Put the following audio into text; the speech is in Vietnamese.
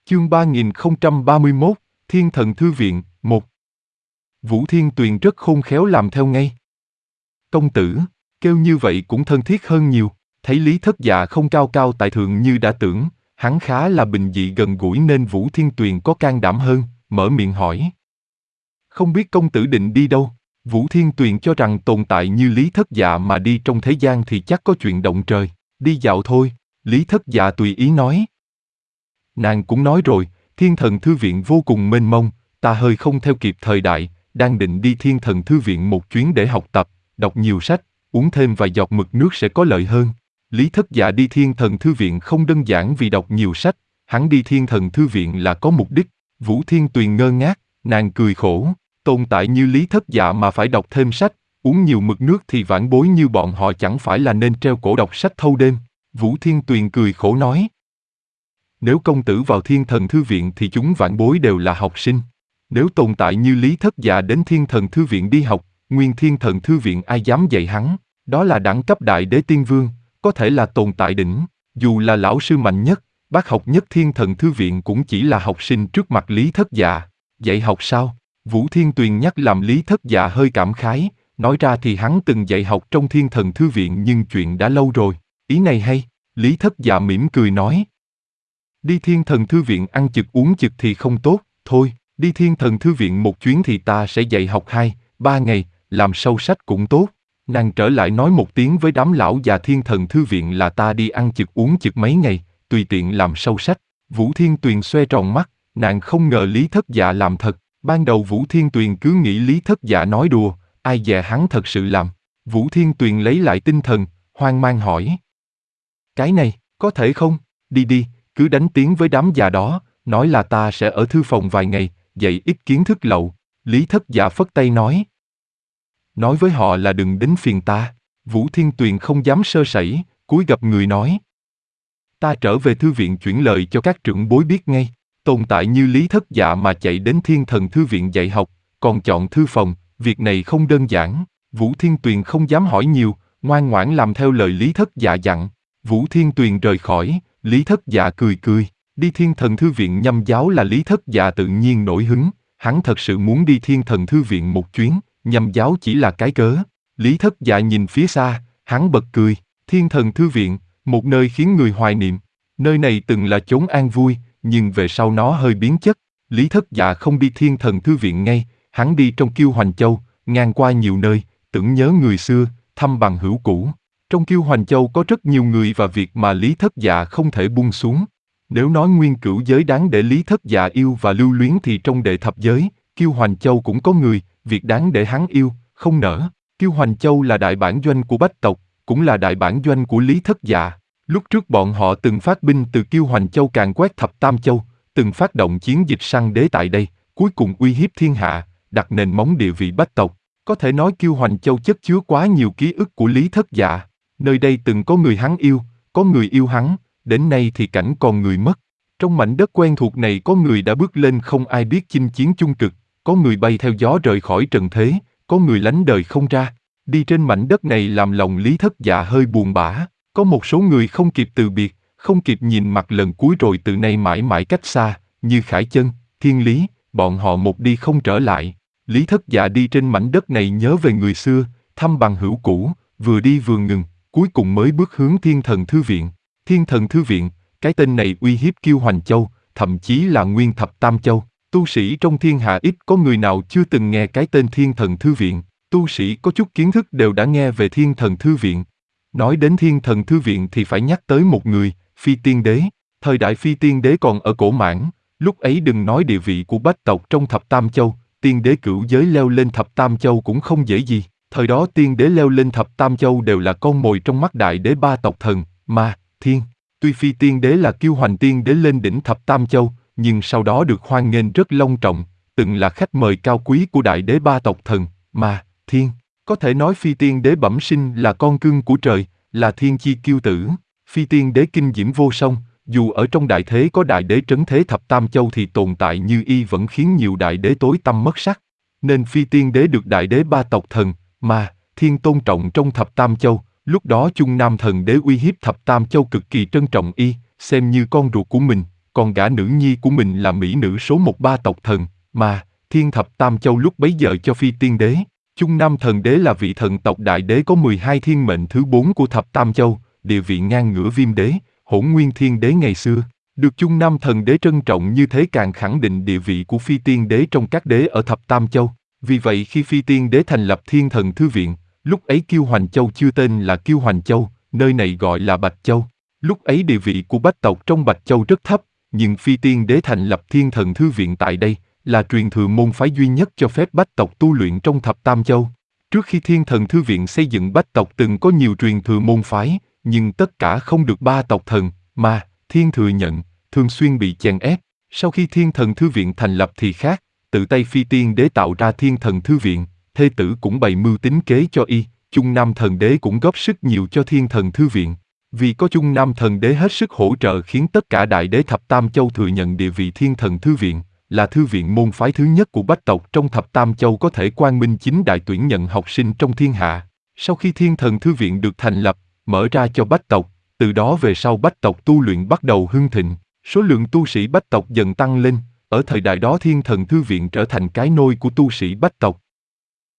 Chương 3031, Thiên Thần Thư Viện, 1. Vũ Thiên Tuyền rất khôn khéo làm theo ngay. Công tử, kêu như vậy cũng thân thiết hơn nhiều, thấy Lý Thất Dạ không cao cao tại thượng như đã tưởng, hắn khá là bình dị gần gũi nên Vũ Thiên Tuyền có can đảm hơn, mở miệng hỏi. Không biết công tử định đi đâu? Vũ Thiên Tuyền cho rằng tồn tại như Lý Thất Dạ mà đi trong thế gian thì chắc có chuyện động trời, đi dạo thôi, Lý Thất Dạ tùy ý nói. Nàng cũng nói rồi, Thiên Thần Thư Viện vô cùng mênh mông, ta hơi không theo kịp thời đại, đang định đi Thiên Thần Thư Viện một chuyến để học tập, đọc nhiều sách, uống thêm vài giọt mực nước sẽ có lợi hơn. Lý Thất Dạ đi Thiên Thần Thư Viện không đơn giản vì đọc nhiều sách, hắn đi Thiên Thần Thư Viện là có mục đích. Vũ Thiên Tuyền ngơ ngác, nàng cười khổ, tồn tại như Lý Thất Dạ mà phải đọc thêm sách, uống nhiều mực nước thì vãn bối như bọn họ chẳng phải là nên treo cổ đọc sách thâu đêm. Vũ Thiên Tuyền cười khổ nói. Nếu công tử vào Thiên Thần Thư Viện thì chúng vãn bối đều là học sinh. Nếu tồn tại như Lý Thất Dạ đến Thiên Thần Thư Viện đi học, nguyên Thiên Thần Thư Viện ai dám dạy hắn, đó là đẳng cấp đại đế tiên vương, có thể là tồn tại đỉnh, dù là lão sư mạnh nhất, bác học nhất Thiên Thần Thư Viện cũng chỉ là học sinh trước mặt Lý Thất Dạ. Dạy học sao? Vũ Thiên Tuyền nhắc làm Lý Thất Dạ hơi cảm khái, nói ra thì hắn từng dạy học trong Thiên Thần Thư Viện nhưng chuyện đã lâu rồi, ý này hay, Lý Thất Dạ mỉm cười nói. Đi Thiên Thần Thư Viện ăn chực uống chực thì không tốt, thôi, đi Thiên Thần Thư Viện một chuyến thì ta sẽ dạy học 2-3 ngày, làm sâu sách cũng tốt. Nàng trở lại nói một tiếng với đám lão già Thiên Thần Thư Viện là ta đi ăn chực uống chực mấy ngày, tùy tiện làm sâu sách. Vũ Thiên Tuyền xoe tròn mắt, nàng không ngờ Lý Thất Dạ làm thật. Ban đầu Vũ Thiên Tuyền cứ nghĩ Lý Thất Dạ nói đùa, ai dè hắn thật sự làm. Vũ Thiên Tuyền lấy lại tinh thần, hoang mang hỏi. Cái này, có thể không? Đi đi, cứ đánh tiếng với đám già đó, nói là ta sẽ ở thư phòng vài ngày, dạy ít kiến thức lậu. Lý Thất Dạ phất tay nói. Nói với họ là đừng đến phiền ta. Vũ Thiên Tuyền không dám sơ sẩy, cúi gập người nói. Ta trở về thư viện chuyển lời cho các trưởng bối biết ngay. Tồn tại như Lý Thất Dạ mà chạy đến Thiên Thần Thư Viện dạy học, còn chọn thư phòng, việc này không đơn giản. Vũ Thiên Tuyền không dám hỏi nhiều, ngoan ngoãn làm theo lời Lý Thất Dạ dặn. Vũ Thiên Tuyền rời khỏi, Lý Thất Dạ cười cười. Đi Thiên Thần Thư Viện nhâm giáo là Lý Thất Dạ tự nhiên nổi hứng, hắn thật sự muốn đi Thiên Thần Thư Viện một chuyến, nhâm giáo chỉ là cái cớ. Lý Thất Dạ nhìn phía xa, hắn bật cười. Thiên Thần Thư Viện, một nơi khiến người hoài niệm. Nơi này từng là chốn an vui, nhưng về sau nó hơi biến chất. Lý Thất Dạ không đi Thiên Thần Thư Viện ngay, hắn đi trong Kiêu Hoành Châu, ngang qua nhiều nơi, tưởng nhớ người xưa, thăm bằng hữu cũ. Trong Kiêu Hoành Châu có rất nhiều người và việc mà Lý Thất Dạ không thể buông xuống. Nếu nói nguyên cửu giới đáng để Lý Thất Dạ yêu và lưu luyến thì trong đệ thập giới, Kiêu Hoành Châu cũng có người, việc đáng để hắn yêu, không nỡ. Kiêu Hoành Châu là đại bản doanh của Bách tộc, cũng là đại bản doanh của Lý Thất Dạ. Lúc trước bọn họ từng phát binh từ Kiêu Hoành Châu càn quét thập tam châu, từng phát động chiến dịch săn đế tại đây, cuối cùng uy hiếp thiên hạ, đặt nền móng địa vị Bách tộc. Có thể nói Kiêu Hoành Châu chất chứa quá nhiều ký ức của Lý Thất Dạ. Nơi đây từng có người hắn yêu, có người yêu hắn, đến nay thì cảnh còn người mất. Trong mảnh đất quen thuộc này có người đã bước lên không ai biết chinh chiến chung cực, có người bay theo gió rời khỏi trần thế, có người lánh đời không ra. Đi trên mảnh đất này làm lòng Lý Thất Dạ hơi buồn bã. Có một số người không kịp từ biệt, không kịp nhìn mặt lần cuối rồi từ nay mãi mãi cách xa, như Khải Chân, Thiên Lý, bọn họ một đi không trở lại. Lý Thất Dạ đi trên mảnh đất này nhớ về người xưa, thăm bằng hữu cũ, vừa đi vừa ngừng, cuối cùng mới bước hướng Thiên Thần Thư Viện. Thiên Thần Thư Viện, cái tên này uy hiếp Kiêu Hoành Châu, thậm chí là nguyên thập tam châu. Tu sĩ trong thiên hạ ít có người nào chưa từng nghe cái tên Thiên Thần Thư Viện. Tu sĩ có chút kiến thức đều đã nghe về Thiên Thần Thư Viện. Nói đến Thiên Thần Thư Viện thì phải nhắc tới một người, Phi Tiên Đế. Thời đại Phi Tiên Đế còn ở cổ Mãn, lúc ấy đừng nói địa vị của Bách tộc trong thập tam châu, Tiên Đế cửu giới leo lên thập tam châu cũng không dễ gì. Thời đó Tiên Đế leo lên thập tam châu đều là con mồi trong mắt đại đế ba tộc thần, ma, thiên. Tuy Phi Tiên Đế là Kiêu Hoành Tiên Đế lên đỉnh thập tam châu, nhưng sau đó được hoan nghênh rất long trọng, từng là khách mời cao quý của đại đế ba tộc thần, ma, thiên. Có thể nói Phi Tiên Đế bẩm sinh là con cưng của trời, là thiên chi kiêu tử. Phi Tiên Đế kinh diễm vô song, dù ở trong đại thế có đại đế trấn thế thập tam châu thì tồn tại như y vẫn khiến nhiều đại đế tối tăm mất sắc. Nên Phi Tiên Đế được đại đế ba tộc thần, ma, thiên tôn trọng trong thập tam châu. Lúc đó Chung Nam Thần Đế uy hiếp thập tam châu cực kỳ trân trọng y, xem như con ruột của mình, còn gả nữ nhi của mình là mỹ nữ số 13 tộc thần, mà Thiên Thập Tam Châu lúc bấy giờ cho Phi Tiên Đế. Chung Nam Thần Đế là vị thần tộc đại đế có 12 thiên mệnh thứ 4 của Thập Tam Châu, địa vị ngang ngửa Viêm Đế, Hỗn Nguyên Thiên Đế ngày xưa. Được Chung Nam Thần Đế trân trọng như thế càng khẳng định địa vị của Phi Tiên Đế trong các đế ở Thập Tam Châu. Vì vậy khi Phi Tiên Đế thành lập Thiên Thần Thư Viện, lúc ấy Kiêu Hoành Châu chưa tên là Kiêu Hoành Châu, nơi này gọi là Bạch Châu. Lúc ấy địa vị của Bách tộc trong Bạch Châu rất thấp, nhưng Phi Tiên Đế thành lập Thiên Thần Thư Viện tại đây, là truyền thừa môn phái duy nhất cho phép Bách tộc tu luyện trong Thập Tam Châu. Trước khi Thiên Thần Thư Viện xây dựng, Bách tộc từng có nhiều truyền thừa môn phái, nhưng tất cả không được ba tộc thần, mà Thiên thừa nhận, thường xuyên bị chèn ép. Sau khi Thiên Thần Thư Viện thành lập thì khác, tự tay Phi Tiên Đế tạo ra Thiên Thần Thư Viện, thê tử cũng bày mưu tính kế cho y, Chung Nam Thần Đế cũng góp sức nhiều cho Thiên Thần Thư Viện. Vì có Chung Nam Thần Đế hết sức hỗ trợ khiến tất cả đại đế Thập Tam Châu thừa nhận địa vị Thiên Thần Thư Viện, là thư viện môn phái thứ nhất của Bách tộc trong Thập Tam Châu có thể quang minh chính đại tuyển nhận học sinh trong thiên hạ. Sau khi Thiên Thần Thư Viện được thành lập, mở ra cho Bách tộc, từ đó về sau Bách tộc tu luyện bắt đầu hưng thịnh, số lượng tu sĩ Bách tộc dần tăng lên, ở thời đại đó Thiên Thần Thư Viện trở thành cái nôi của tu sĩ Bách tộc.